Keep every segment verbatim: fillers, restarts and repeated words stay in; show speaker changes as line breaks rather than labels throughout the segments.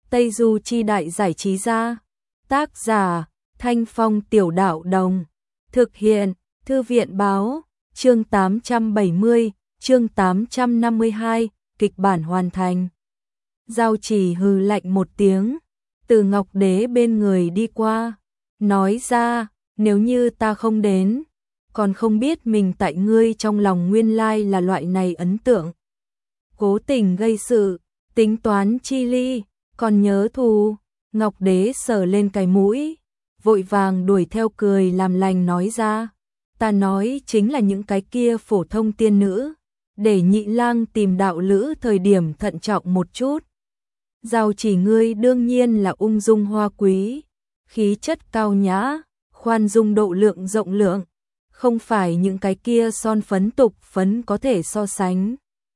Tây Du Chi Đại Giải Trí Gia. Tác giả Thanh Phong Tiểu Đạo Đồng. Thực hiện Thư viện Báo. Chương tám trăm bảy mươi, chương tám trăm năm mươi hai, kịch bản hoàn thành. Giao Chỉ hừ lạnh một tiếng, từ Ngọc Đế bên người đi qua, nói ra, nếu như ta không đến, còn không biết mình tại ngươi trong lòng nguyên lai là loại này ấn tượng. Cố tình gây sự, tính toán chi ly, còn nhớ thù. Ngọc Đế sờ lên cái mũi, vội vàng đuổi theo cười làm lành nói ra, ta nói chính là những cái kia phổ thông tiên nữ, để Nhị Lang tìm đạo lữ thời điểm thận trọng một chút. Giao Chỉ ngươi đương nhiên là ung dung hoa quý, khí chất cao nhã, khoan dung độ lượng rộng lượng, không phải những cái kia son phấn tục phấn có thể so sánh.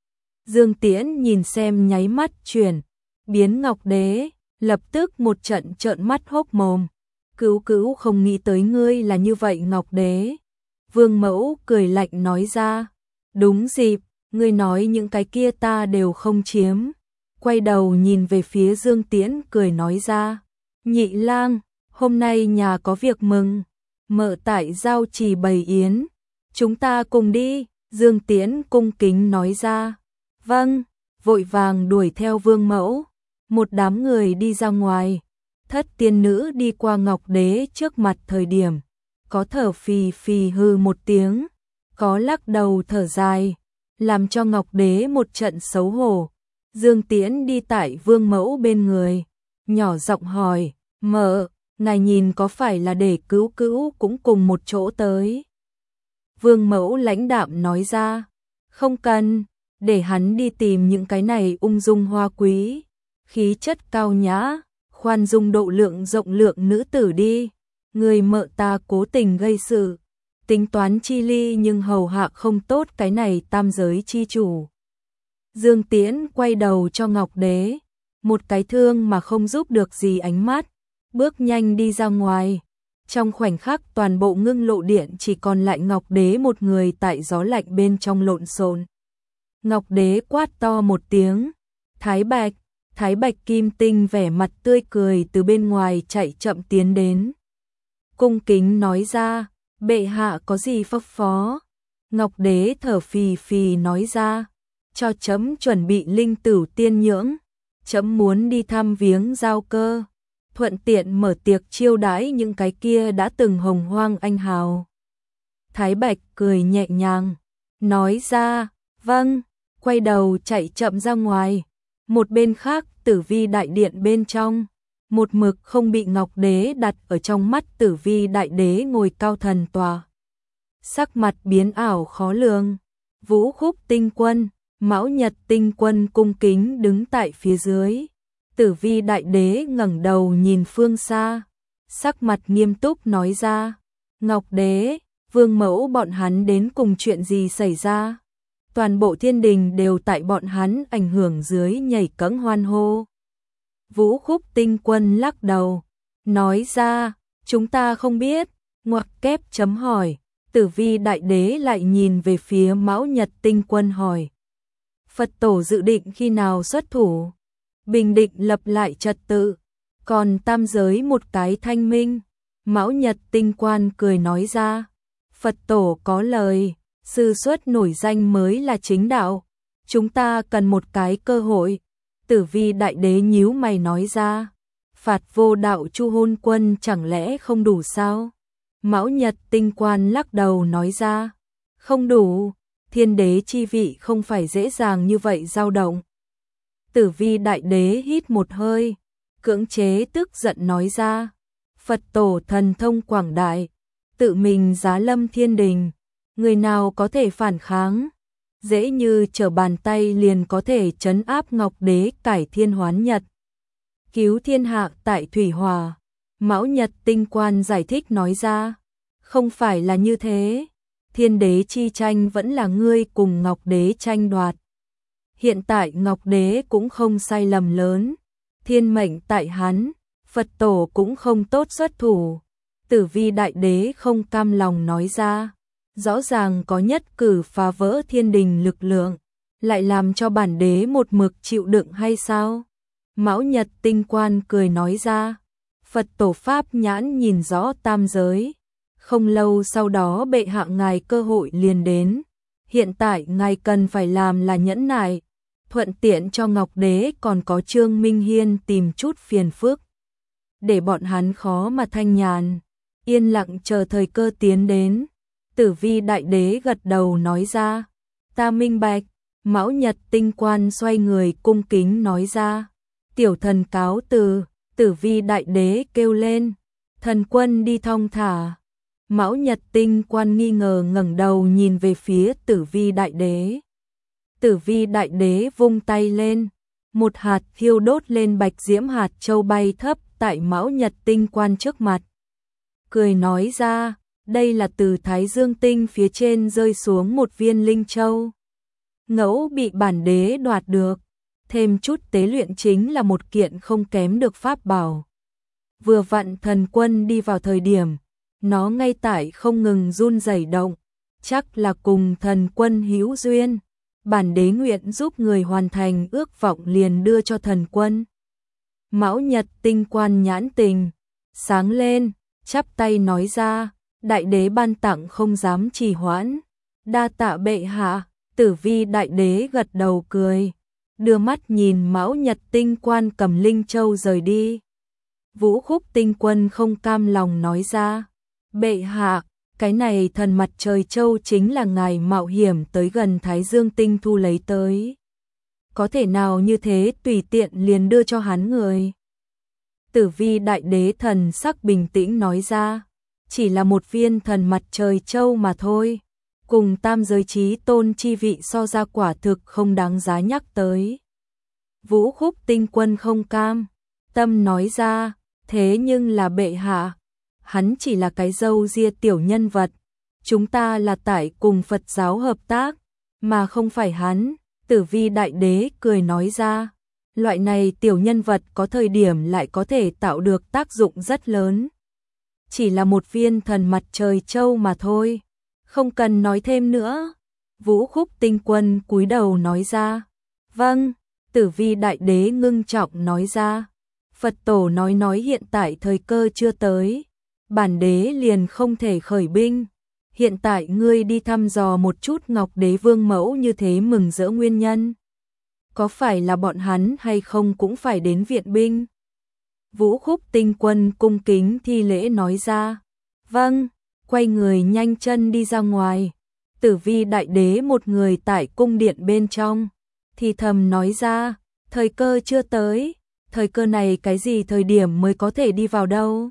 Dương Tiễn nhìn xem nháy mắt chuyển, biến Ngọc Đế, lập tức một trận trợn mắt hốc mồm. Cứu cứu không nghĩ tới ngươi là như vậy Ngọc Đế. Vương Mẫu cười lạnh nói ra, đúng dịp, ngươi nói những cái kia ta đều không chiếm. Quay đầu nhìn về phía Dương Tiễn cười nói ra, Nhị Lang, hôm nay nhà có việc mừng, mợ tại Giao Trì bày yến, chúng ta cùng đi. Dương Tiễn cung kính nói ra, vâng, vội vàng đuổi theo Vương Mẫu. Một đám người đi ra ngoài, thất tiên nữ đi qua Ngọc Đế trước mặt thời điểm, có thở phì phì hư một tiếng, có lắc đầu thở dài, làm cho Ngọc Đế một trận xấu hổ. Dương Tiễn đi tại Vương Mẫu bên người, nhỏ giọng hỏi, mợ, ngài nhìn có phải là để cứu cứu cũng cùng một chỗ tới? Vương Mẫu lãnh đạm nói ra, không cần, để hắn đi tìm những cái này ung dung hoa quý, khí chất cao nhã, khoan dung độ lượng rộng lượng nữ tử đi. Người mợ ta cố tình gây sự, tính toán chi ly nhưng hầu hạ không tốt cái này tam giới chi chủ. Dương Tiễn quay đầu cho Ngọc Đế, một cái thương mà không giúp được gì ánh mắt, bước nhanh đi ra ngoài. Trong khoảnh khắc toàn bộ Ngưng Lộ Điện chỉ còn lại Ngọc Đế một người tại gió lạnh bên trong lộn xộn. Ngọc Đế quát to một tiếng, Thái Bạch. Thái Bạch Kim Tinh vẻ mặt tươi cười từ bên ngoài chạy chậm tiến đến. Cung kính nói ra, bệ hạ có gì phân phó? Ngọc Đế thở phì phì nói ra, cho chấm chuẩn bị linh tửu tiên nhưỡng, chấm muốn đi thăm viếng Giao Cơ, thuận tiện mở tiệc chiêu đãi những cái kia đã từng hồng hoang anh hào. Thái Bạch cười nhẹ nhàng, nói ra, vâng, quay đầu chạy chậm ra ngoài. Một bên khác, Tử Vi đại điện bên trong, một mực không bị Ngọc Đế đặt ở trong mắt Tử Vi đại đế ngồi cao thần tòa. Sắc mặt biến ảo khó lường, Vũ Khúc Tinh Quân, Mão Nhật Tinh Quân cung kính đứng tại phía dưới. Tử Vi đại đế ngẩng đầu nhìn phương xa, sắc mặt nghiêm túc nói ra, Ngọc Đế, Vương Mẫu bọn hắn đến cùng chuyện gì xảy ra? Toàn bộ thiên đình đều tại bọn hắn ảnh hưởng dưới nhảy cẫng hoan hô. Vũ Khúc Tinh Quân lắc đầu, nói ra, chúng ta không biết, ngoặc kép chấm hỏi. Tử Vi đại đế lại nhìn về phía Mão Nhật Tinh Quân hỏi, Phật tổ dự định khi nào xuất thủ, bình định lập lại trật tự, còn tam giới một cái thanh minh. Mão Nhật Tinh Quan cười nói ra, Phật tổ có lời, sư xuất nổi danh mới là chính đạo, chúng ta cần một cái cơ hội. Tử Vi đại đế nhíu mày nói ra, phạt vô đạo Chu Hôn Quân chẳng lẽ không đủ sao? Mão Nhật Tinh Quan lắc đầu nói ra, không đủ, thiên đế chi vị không phải dễ dàng như vậy dao động. Tử Vi đại đế hít một hơi, cưỡng chế tức giận nói ra, Phật tổ thần thông quảng đại, tự mình giá lâm thiên đình, người nào có thể phản kháng, dễ như trở bàn tay liền có thể trấn áp Ngọc Đế cải thiên hoán nhật, cứu thiên hạ tại thủy hòa. Mão Nhật Tinh Quan giải thích nói ra, không phải là như thế, thiên đế chi tranh vẫn là ngươi cùng Ngọc Đế tranh đoạt. Hiện tại Ngọc Đế cũng không sai lầm lớn, thiên mệnh tại hắn, Phật tổ cũng không tốt xuất thủ. Tử Vi đại đế không cam lòng nói ra, rõ ràng có nhất cử phá vỡ thiên đình lực lượng, lại làm cho bản đế một mực chịu đựng hay sao? Mão Nhật Tinh Quan cười nói ra, Phật tổ pháp nhãn nhìn rõ tam giới. Không lâu sau đó bệ hạ ngài cơ hội liền đến. Hiện tại ngài cần phải làm là nhẫn nại, thuận tiện cho Ngọc Đế còn có Trương Minh Hiên tìm chút phiền phức, để bọn hắn khó mà thanh nhàn, yên lặng chờ thời cơ tiến đến. Tử Vi Đại Đế gật đầu nói ra, ta minh bạch. Mão Nhật Tinh Quan xoay người cung kính nói ra, tiểu thần cáo từ. Tử Vi Đại Đế kêu lên, thần quân đi thong thả. Mão Nhật Tinh Quan nghi ngờ ngẩng đầu nhìn về phía Tử Vi Đại Đế. Tử Vi Đại Đế vung tay lên, một hạt thiêu đốt lên bạch diễm hạt châu bay thấp tại Mão Nhật Tinh Quan trước mặt. Cười nói ra, đây là từ Thái Dương Tinh phía trên rơi xuống một viên linh châu. Ngẫu bị bản đế đoạt được, thêm chút tế luyện chính là một kiện không kém được pháp bảo. Vừa vặn thần quân đi vào thời điểm, nó ngay tại không ngừng run rẩy động, chắc là cùng thần quân hữu duyên. Bản đế nguyện giúp người hoàn thành ước vọng liền đưa cho thần quân. Mão Nhật Tinh Quan nhãn tình sáng lên, chắp tay nói ra, đại đế ban tặng không dám trì hoãn, đa tạ bệ hạ. Tử Vi Đại Đế gật đầu cười, đưa mắt nhìn Mão Nhật Tinh Quan cầm linh châu rời đi. Vũ Khúc Tinh Quân không cam lòng nói ra, bệ hạ, cái này thần mặt trời châu chính là ngài mạo hiểm tới gần Thái Dương Tinh thu lấy tới. Có thể nào như thế tùy tiện liền đưa cho hắn người? Tử Vi Đại Đế thần sắc bình tĩnh nói ra, chỉ là một viên thần mặt trời châu mà thôi. Cùng tam giới chí tôn chi vị so ra quả thực không đáng giá nhắc tới. Vũ Khúc Tinh Quân không cam tâm nói ra, thế nhưng là bệ hạ, hắn chỉ là cái râu ria tiểu nhân vật, chúng ta là tại cùng Phật giáo hợp tác, mà không phải hắn. Tử Vi Đại Đế cười nói ra, loại này tiểu nhân vật có thời điểm lại có thể tạo được tác dụng rất lớn. Chỉ là một viên thần mặt trời châu mà thôi, không cần nói thêm nữa. Vũ Khúc Tinh Quân cúi đầu nói ra, vâng. Tử Vi Đại Đế ngưng trọng nói ra, Phật tổ nói nói hiện tại thời cơ chưa tới, bản đế liền không thể khởi binh. Hiện tại ngươi đi thăm dò một chút Ngọc Đế Vương mẫu như thế mừng rỡ nguyên nhân. Có phải là bọn hắn hay không cũng phải đến viện binh? Vũ Khúc Tinh Quân cung kính thi lễ nói ra, vâng. Quay người nhanh chân đi ra ngoài. Tử Vi Đại Đế một người tại cung điện bên trong, thì thầm nói ra, thời cơ chưa tới, thời cơ này cái gì thời điểm mới có thể đi vào đâu?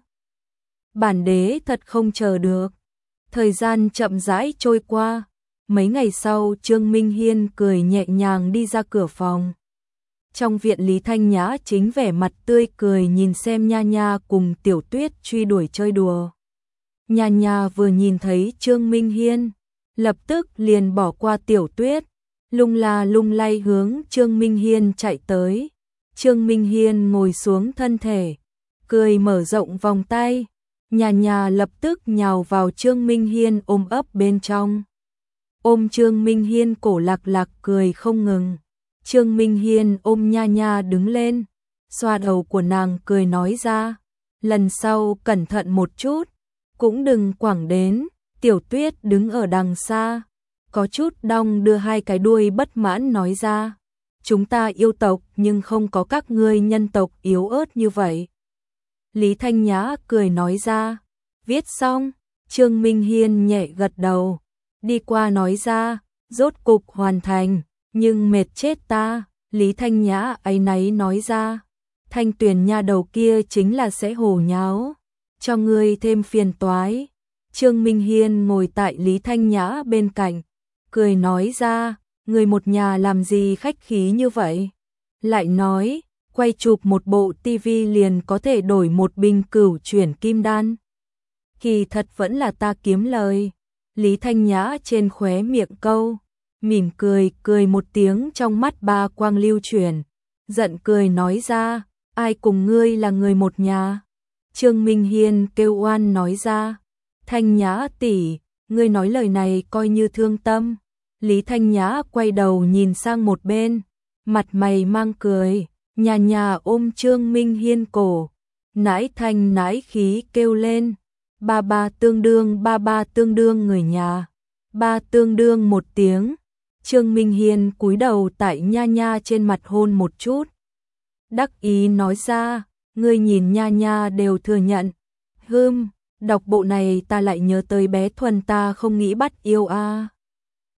Bản đế thật không chờ được. Thời gian chậm rãi trôi qua, mấy ngày sau Trương Minh Hiên cười nhẹ nhàng đi ra cửa phòng. Trong viện Lý Thanh Nhã chính vẻ mặt tươi cười nhìn xem Nha Nha cùng Tiểu Tuyết truy đuổi chơi đùa. Nha Nha vừa nhìn thấy Trương Minh Hiên, lập tức liền bỏ qua Tiểu Tuyết, lung la lung lay hướng Trương Minh Hiên chạy tới. Trương Minh Hiên ngồi xuống thân thể, cười mở rộng vòng tay. Nha Nha lập tức nhào vào Trương Minh Hiên ôm ấp bên trong. Ôm Trương Minh Hiên cổ lạc lạc cười không ngừng. Trương Minh Hiên ôm Nha Nha đứng lên, xoa đầu của nàng cười nói ra, lần sau cẩn thận một chút, cũng đừng quẳng đến. Tiểu Tuyết đứng ở đằng xa, có chút đong đưa hai cái đuôi bất mãn nói ra, chúng ta yêu tộc nhưng không có các ngươi nhân tộc yếu ớt như vậy. Lý Thanh Nhã cười nói ra, viết xong. Trương Minh Hiên nhẹ gật đầu, đi qua nói ra, rốt cục hoàn thành, nhưng mệt chết ta. Lý Thanh Nhã áy náy nói ra, Thanh Tuyền nha đầu kia chính là sẽ hồ nháo, cho ngươi thêm phiền toái. Trương Minh Hiên ngồi tại Lý Thanh Nhã bên cạnh, cười nói ra, người một nhà làm gì khách khí như vậy? Lại nói, quay chụp một bộ tivi liền có thể đổi một bình cửu chuyển kim đan. Kỳ thật vẫn là ta kiếm lời. Lý Thanh Nhã trên khóe miệng câu, mỉm cười, cười một tiếng trong mắt ba quang lưu chuyển, giận cười nói ra, ai cùng ngươi là người một nhà? Trương Minh Hiên kêu oan nói ra, Thanh Nhã tỷ, ngươi nói lời này coi như thương tâm. Lý Thanh Nhã quay đầu nhìn sang một bên, mặt mày mang cười, Nhà nhà ôm Trương Minh Hiên cổ, nãi thanh nãi khí kêu lên, ba ba tương đương ba ba tương đương người nhà, ba tương đương một tiếng. Trương Minh Hiên cúi đầu tại Nha Nha trên mặt hôn một chút. Đắc ý nói ra, ngươi nhìn Nha Nha đều thừa nhận. Hưm, đọc bộ này ta lại nhớ tới bé Thuần ta không nghĩ bắt yêu a. À.